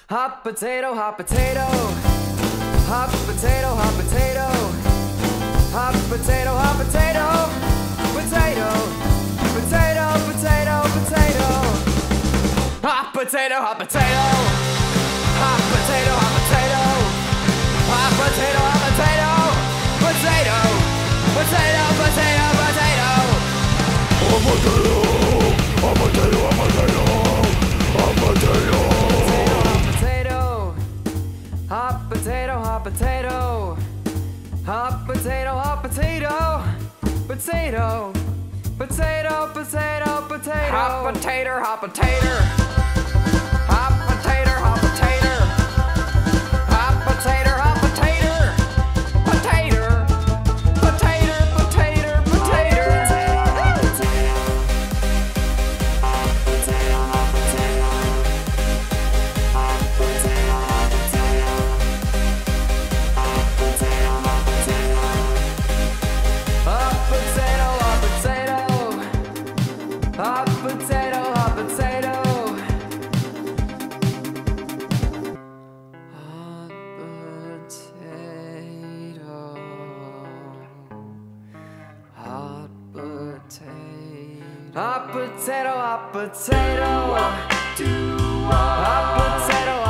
Hot potato, hot potato. Hot potato, hot potato. Hot potato, hot potato. Potato, potato, potato, potato. Hot potato, hot potato. Hot potato, hot potato. Hot potato, hot potato. Potato, potato, potato, potato. Hot potato, hot potato, hot potato. Hot potato. Hot potato, hot potato. Hot potato, hot potato. Potato, potato, potato, potato. Hot potato, hot potato. Hot potato, hot potato. Hot potato, hot potato. Potato, potato, potato, potato. Hot potato, hot potato. Hot potato. Hot potato. Hot potato, hot potato. Hot potato, hot potato.